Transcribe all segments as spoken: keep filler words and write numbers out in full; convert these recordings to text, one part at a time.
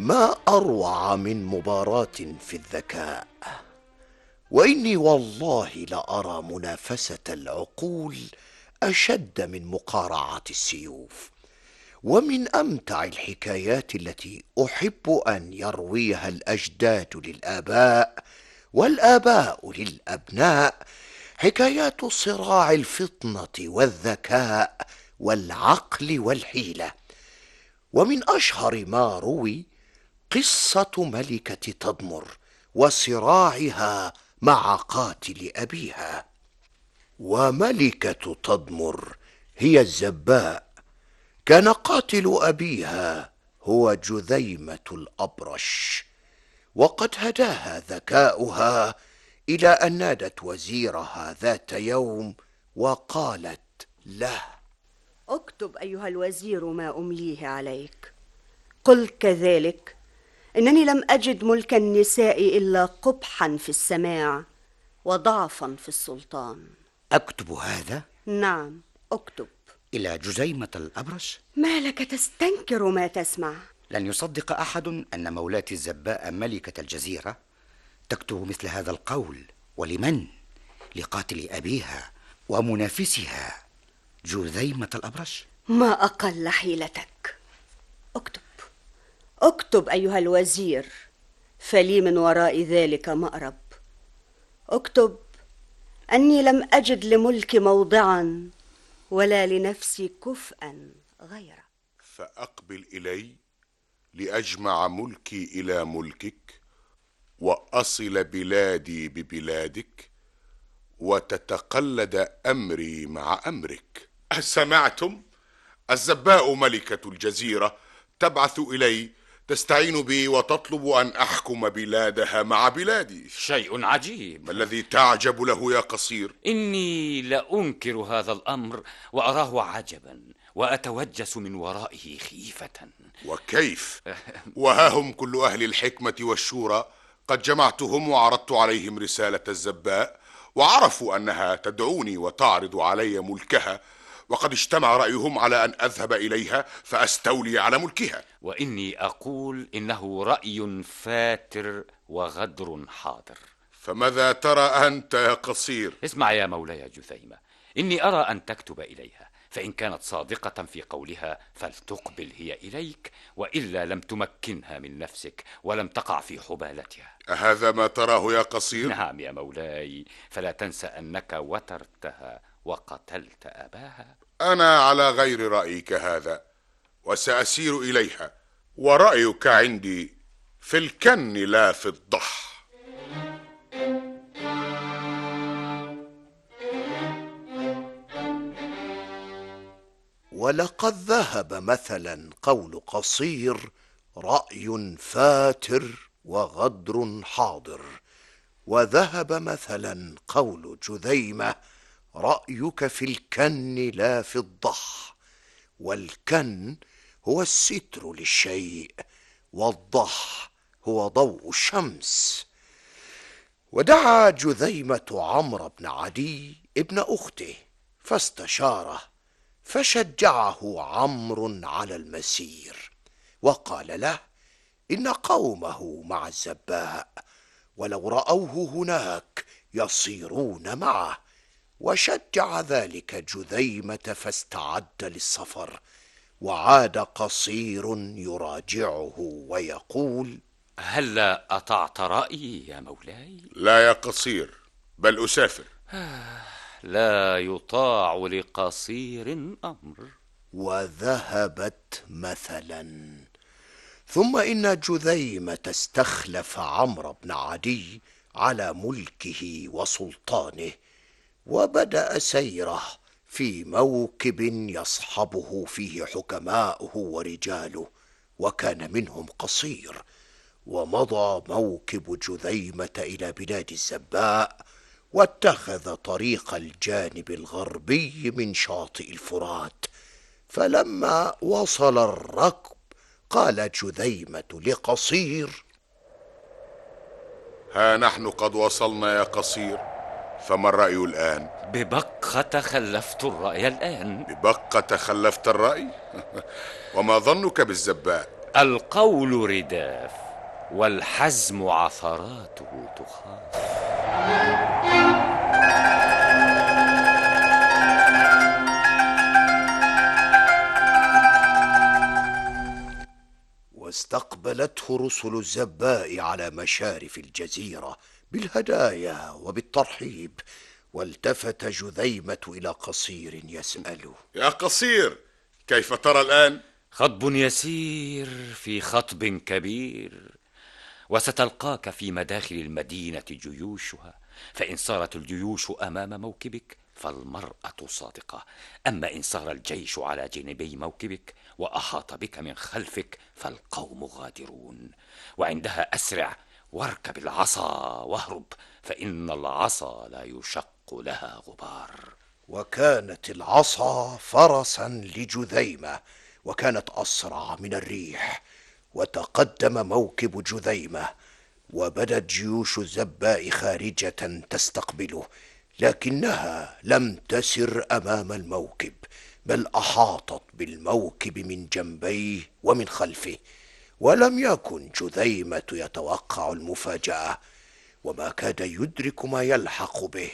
ما أروع من مباراة في الذكاء، وإني والله لأرى منافسة العقول أشد من مقارعة السيوف. ومن أمتع الحكايات التي أحب أن يرويها الأجداد للآباء والآباء للأبناء حكايات صراع الفطنة والذكاء والعقل والحيلة. ومن أشهر ما روي قصة ملكة تدمر وصراعها مع قاتل أبيها. وملكة تدمر هي الزباء، كان قاتل أبيها هو جذيمة الأبرش، وقد هداها ذكاؤها إلى أن نادت وزيرها ذات يوم وقالت له: اكتب أيها الوزير ما أمليه عليك. قل كذلك إنني لم أجد ملك النساء إلا قبحا في السماع وضعفا في السلطان. أكتب هذا؟ نعم اكتب. إلى جزيمة الأبرش؟ ما لك تستنكر ما تسمع؟ لن يصدق أحد أن مولاتي الزباء ملكة الجزيرة تكتب مثل هذا القول. ولمن؟ لقاتل أبيها ومنافسها جذيمة الأبرش؟ ما أقل حيلتك. اكتب اكتب أيها الوزير، فلي من وراء ذلك مأرب. اكتب أني لم أجد لملك موضعا ولا لنفسي كفءا غيره. فأقبل إلي لأجمع ملكي إلى ملكك، وأصل بلادي ببلادك، وتتقلد أمري مع أمرك. سمعتم؟ الزباء ملكة الجزيرة تبعث إلي تستعين بي وتطلب أن أحكم بلادها مع بلادي. شيء عجيب. ما الذي تعجب له يا قصير؟ إني لأنكر هذا الأمر وأراه عجبا وأتوجس من ورائه خيفة. وكيف؟ وها هم كل أهل الحكمة والشورى قد جمعتهم وعرضت عليهم رسالة الزباء، وعرفوا أنها تدعوني وتعرض علي ملكها، وقد اجتمع رأيهم على أن أذهب إليها فأستولي على ملكها. وإني أقول إنه رأي فاتر وغدر حاضر. فماذا ترى أنت يا قصير؟ اسمع يا مولاي جثيمة، إني أرى أن تكتب إليها، فإن كانت صادقة في قولها فلتقبل هي إليك، وإلا لم تمكنها من نفسك ولم تقع في حبالتها. أهذا ما تراه يا قصير؟ نعم يا مولاي، فلا تنسى أنك وترتها وقتلت أباها. أنا على غير رأيك هذا، وسأسير إليها، ورأيك عندي في الكن لا في الضح. ولقد ذهب مثلا قول قصير رأي فاتر وغدر حاضر، وذهب مثلا قول جذيمة رأيك في الكن لا في الضح. والكن هو الستر للشيء، والضح هو ضوء الشمس. ودعا جذيمة عمرو بن عدي ابن أخته فاستشاره، فشجعه عمرو على المسير، وقال له إن قومه مع الزباء، ولو رأوه هناك يصيرون معه. وشجع ذلك جذيمة فاستعد للسفر، وعاد قصير يراجعه ويقول: هلا أطعت رأيي يا مولاي؟ لا يا قصير، بل أسافر. لا يطاع لقصير أمر. وذهبت مثلا. ثم إن جذيمة استخلف عمرو بن عدي على ملكه وسلطانه، وبدأ سيره في موكب يصحبه فيه حكماؤه ورجاله، وكان منهم قصير. ومضى موكب جذيمة إلى بلاد الزباء، واتخذ طريق الجانب الغربي من شاطئ الفرات. فلما وصل الركب قال جذيمة لقصير: ها نحن قد وصلنا يا قصير، فما الرأي الآن؟ ببقى تخلفت الرأي الآن. ببقى تخلفت الرأي؟ وما ظنك بالزباء؟ القول رداف والحزم عثراته تخاف. واستقبلته رسل الزباء على مشارف الجزيرة بالهدايا وبالترحيب، والتفت جذيمة إلى قصير يسأله: يا قصير، كيف ترى الآن؟ خطب يسير في خطب كبير، وستلقاك في مداخل المدينة جيوشها، فإن صارت الجيوش أمام موكبك فالمرأة صادقة، أما إن صار الجيش على جانبي موكبك وأحاط بك من خلفك فالقوم غادرون، وعندها أسرع واركب العصا واهرب، فإن العصا لا يشق لها غبار. وكانت العصا فرسا لجذيمة، وكانت أسرع من الريح، وتقدم موكب جذيمة، وبدت جيوش الزباء خارجة تستقبله، لكنها لم تسر أمام الموكب، بل أحاطت بالموكب من جنبيه ومن خلفه. ولم يكن جذيمة يتوقع المفاجأة، وما كاد يدرك ما يلحق به،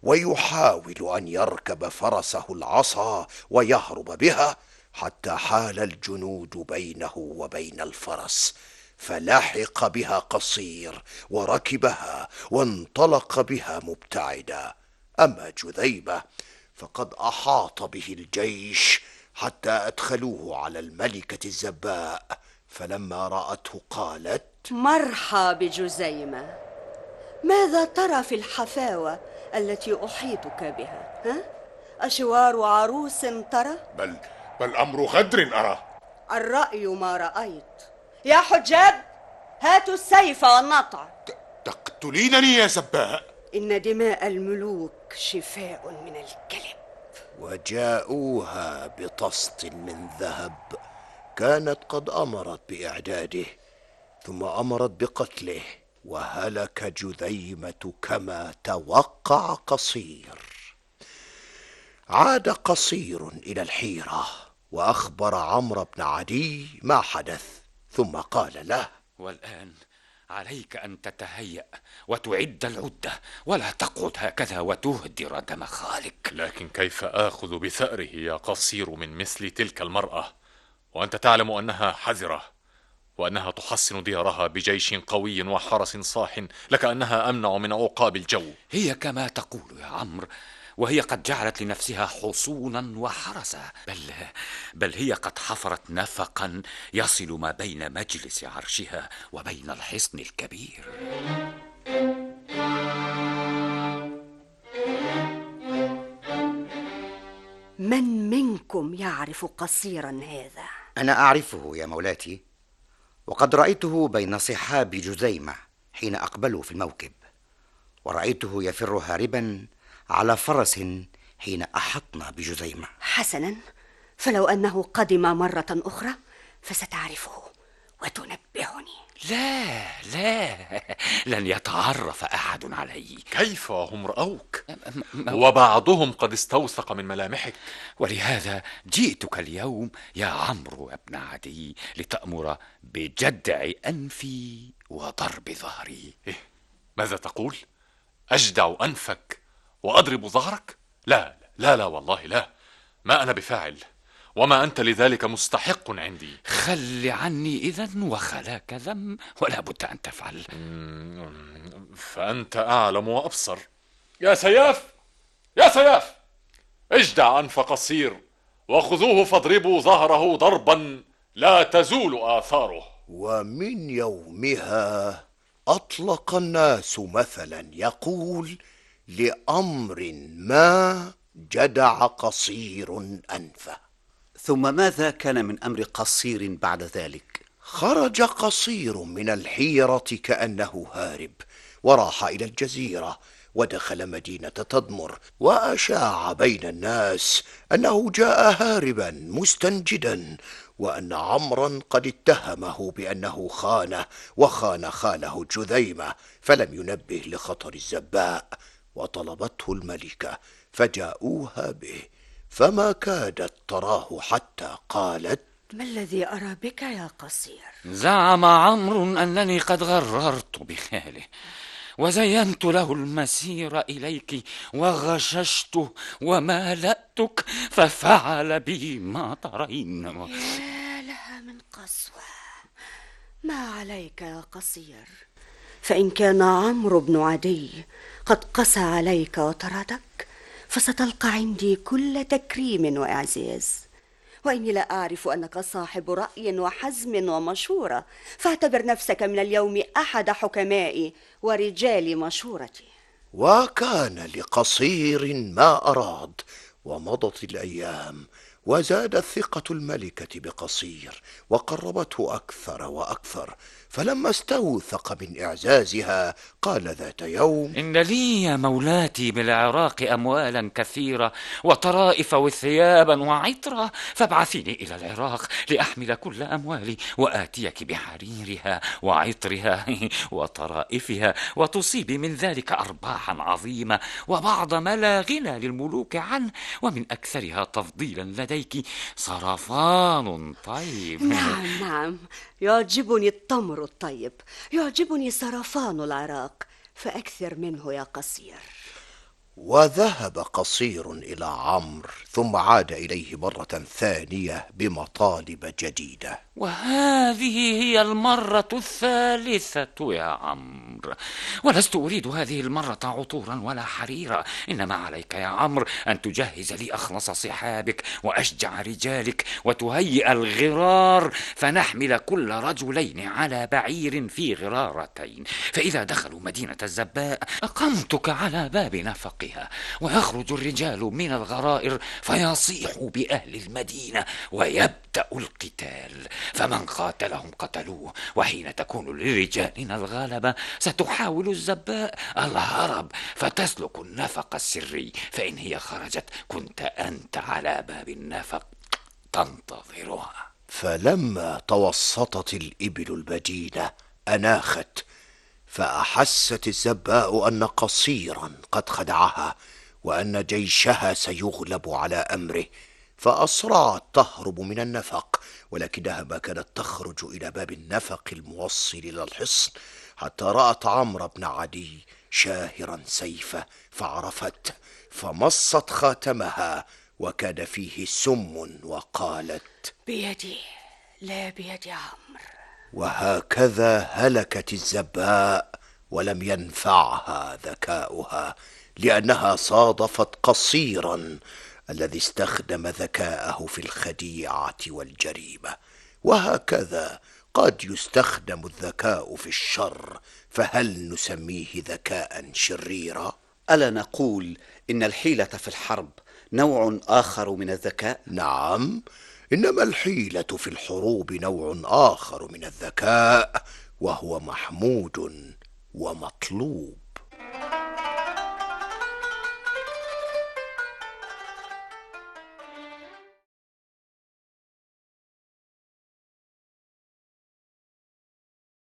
ويحاول أن يركب فرسه العصا ويهرب بها، حتى حال الجنود بينه وبين الفرس، فلحق بها قصير وركبها وانطلق بها مبتعدا. أما جذيمة فقد أحاط به الجيش حتى أدخلوه على الملكة الزباء، فلما رأته قالت: مرحى بجزيمة، ماذا ترى في الحفاوة التي أحيطك بها؟ ها؟ أشوار عروس ترى؟ بل بل أمر غدر أرى. الرأي ما رأيت. يا حجاب، هاتوا السيف والنطع. تقتلينني يا زباء؟ إن دماء الملوك شفاء من الكلب. وجاءوها بطست من ذهب كانت قد أمرت بإعداده، ثم أمرت بقتله، وهلك جذيمة كما توقع قصير. عاد قصير إلى الحيرة وأخبر عمرو بن عدي ما حدث، ثم قال له: والآن عليك أن تتهيأ وتعد العدة، ولا تقعد هكذا وتهدر دم خالك. لكن كيف آخذ بثأره يا قصير من مثل تلك المرأة، وأنت تعلم أنها حذرة، وأنها تحصن ديارها بجيش قوي وحرس صاح، لكأنها أمنع من عقاب الجو؟ هي كما تقول يا عمرو، وهي قد جعلت لنفسها حصونا وحرسا، بل بل هي قد حفرت نفقا يصل ما بين مجلس عرشها وبين الحصن الكبير. من منكم يعرف قصيرا هذا؟ أنا أعرفه يا مولاتي، وقد رأيته بين صحاب جذيمة حين أقبلوا في الموكب، ورأيته يفر هاربا على فرس حين أحطنا بجذيمة. حسنا، فلو أنه قدم مرة أخرى فستعرفه وتنبهني. لا لا، لن يتعرف أحد علي. كيف هم رأوك؟ وبعضهم قد استوثق من ملامحك. ولهذا جئتك اليوم يا عمرو بن عدي لتأمر بجدع أنفي وضرب ظهري. إيه؟ ماذا تقول؟ أجدع أنفك وأضرب ظهرك؟ لا لا لا والله لا، ما أنا بفاعل، وما أنت لذلك مستحق عندي. خل عني إذن وخلاك ذم، ولا بد أن تفعل. فأنت أعلم وأبصر. يا سياف، يا سياف، اجدع أنف قصير وخذوه فاضربوا ظهره ضربا لا تزول آثاره. ومن يومها أطلق الناس مثلا يقول: لأمر ما جدع قصير أنفه. ثم ماذا كان من أمر قصير بعد ذلك؟ خرج قصير من الحيرة كأنه هارب، وراح إلى الجزيرة، ودخل مدينة تدمر، وأشاع بين الناس أنه جاء هاربا مستنجدا، وأن عمرا قد اتهمه بأنه خانه وخان خاله جذيمة، فلم ينبه لخطر الزباء، وطلبته الملكة فجاءوها به، فما كادت تراه حتى قالت: ما الذي أرى بك يا قصير؟ زعم عمرو أنني قد غررت بخاله وزينت له المسير إليك وغششته ومالأتك ففعل بي ما ترين. يا لها من قسوة. ما عليك يا قصير، فإن كان عمرو بن عدي قد قسى عليك وطردك فستلقى عندي كل تكريم وإعزاز، وإني لا أعرف أنك صاحب رأي وحزم ومشورة، فاعتبر نفسك من اليوم أحد حكمائي ورجال مشورتي. وكان لقصير ما أراد، ومضت الأيام وزادت ثقة الملكة بقصير وقربته أكثر وأكثر، فلما استوثق من إعزازها قال ذات يوم: إن لي يا مولاتي بالعراق أموالا كثيرة وطرائف وثيابا وعطرة، فابعثيني إلى العراق لأحمل كل أموالي وآتيك بحريرها وعطرها وطرائفها، وتصيبي من ذلك أرباحا عظيمة وبعض ما لا غنى للملوك عنه، ومن أكثرها تفضيلا لديك صرفان طيب. نعم نعم، يعجبني التمر الطيب، يعجبني صرفان العراق، فأكثر منه يا قصير. وذهب قصير إلى عمرو ثم عاد إليه مرة ثانية بمطالب جديدة. وهذه هي المرة الثالثة يا عمرو، ولست أريد هذه المرة عطورا ولا حريرا، إنما عليك يا عمرو أن تجهز لي أخلص صحابك وأشجع رجالك وتهيئ الغرار، فنحمل كل رجلين على بعير في غرارتين، فإذا دخلوا مدينة الزباء أقمتك على باب نفقها، ويخرج الرجال من الغرائر فيصيحوا بأهل المدينة ويبدأ القتال، فمن قاتلهم قتلوه، وحين تكون لرجالنا الغلبة ستحاول الزباء الهرب فتسلك النفق السري، فإن هي خرجت كنت أنت على باب النفق تنتظرها. فلما توسطت الإبل المدينة أناخت، فأحست الزباء أن قصيرا قد خدعها وأن جيشها سيغلب على أمره، فأسرعت تهرب من النفق، ولكنها ما كانت تخرج إلى باب النفق الموصل إلى الحصن حتى رأت عمرو بن عدي شاهرا سيفه فعرفته، فمصت خاتمها وكان فيه سم وقالت: بيدي لا بيد عمرو. وهكذا هلكت الزباء ولم ينفعها ذكاؤها، لأنها صادفت قصيرا الذي استخدم ذكاءه في الخديعة والجريمة. وهكذا قد يستخدم الذكاء في الشر، فهل نسميه ذكاء شريرا؟ ألا نقول إن الحيلة في الحرب نوع آخر من الذكاء؟ نعم، إنما الحيلة في الحروب نوع آخر من الذكاء، وهو محمود ومطلوب.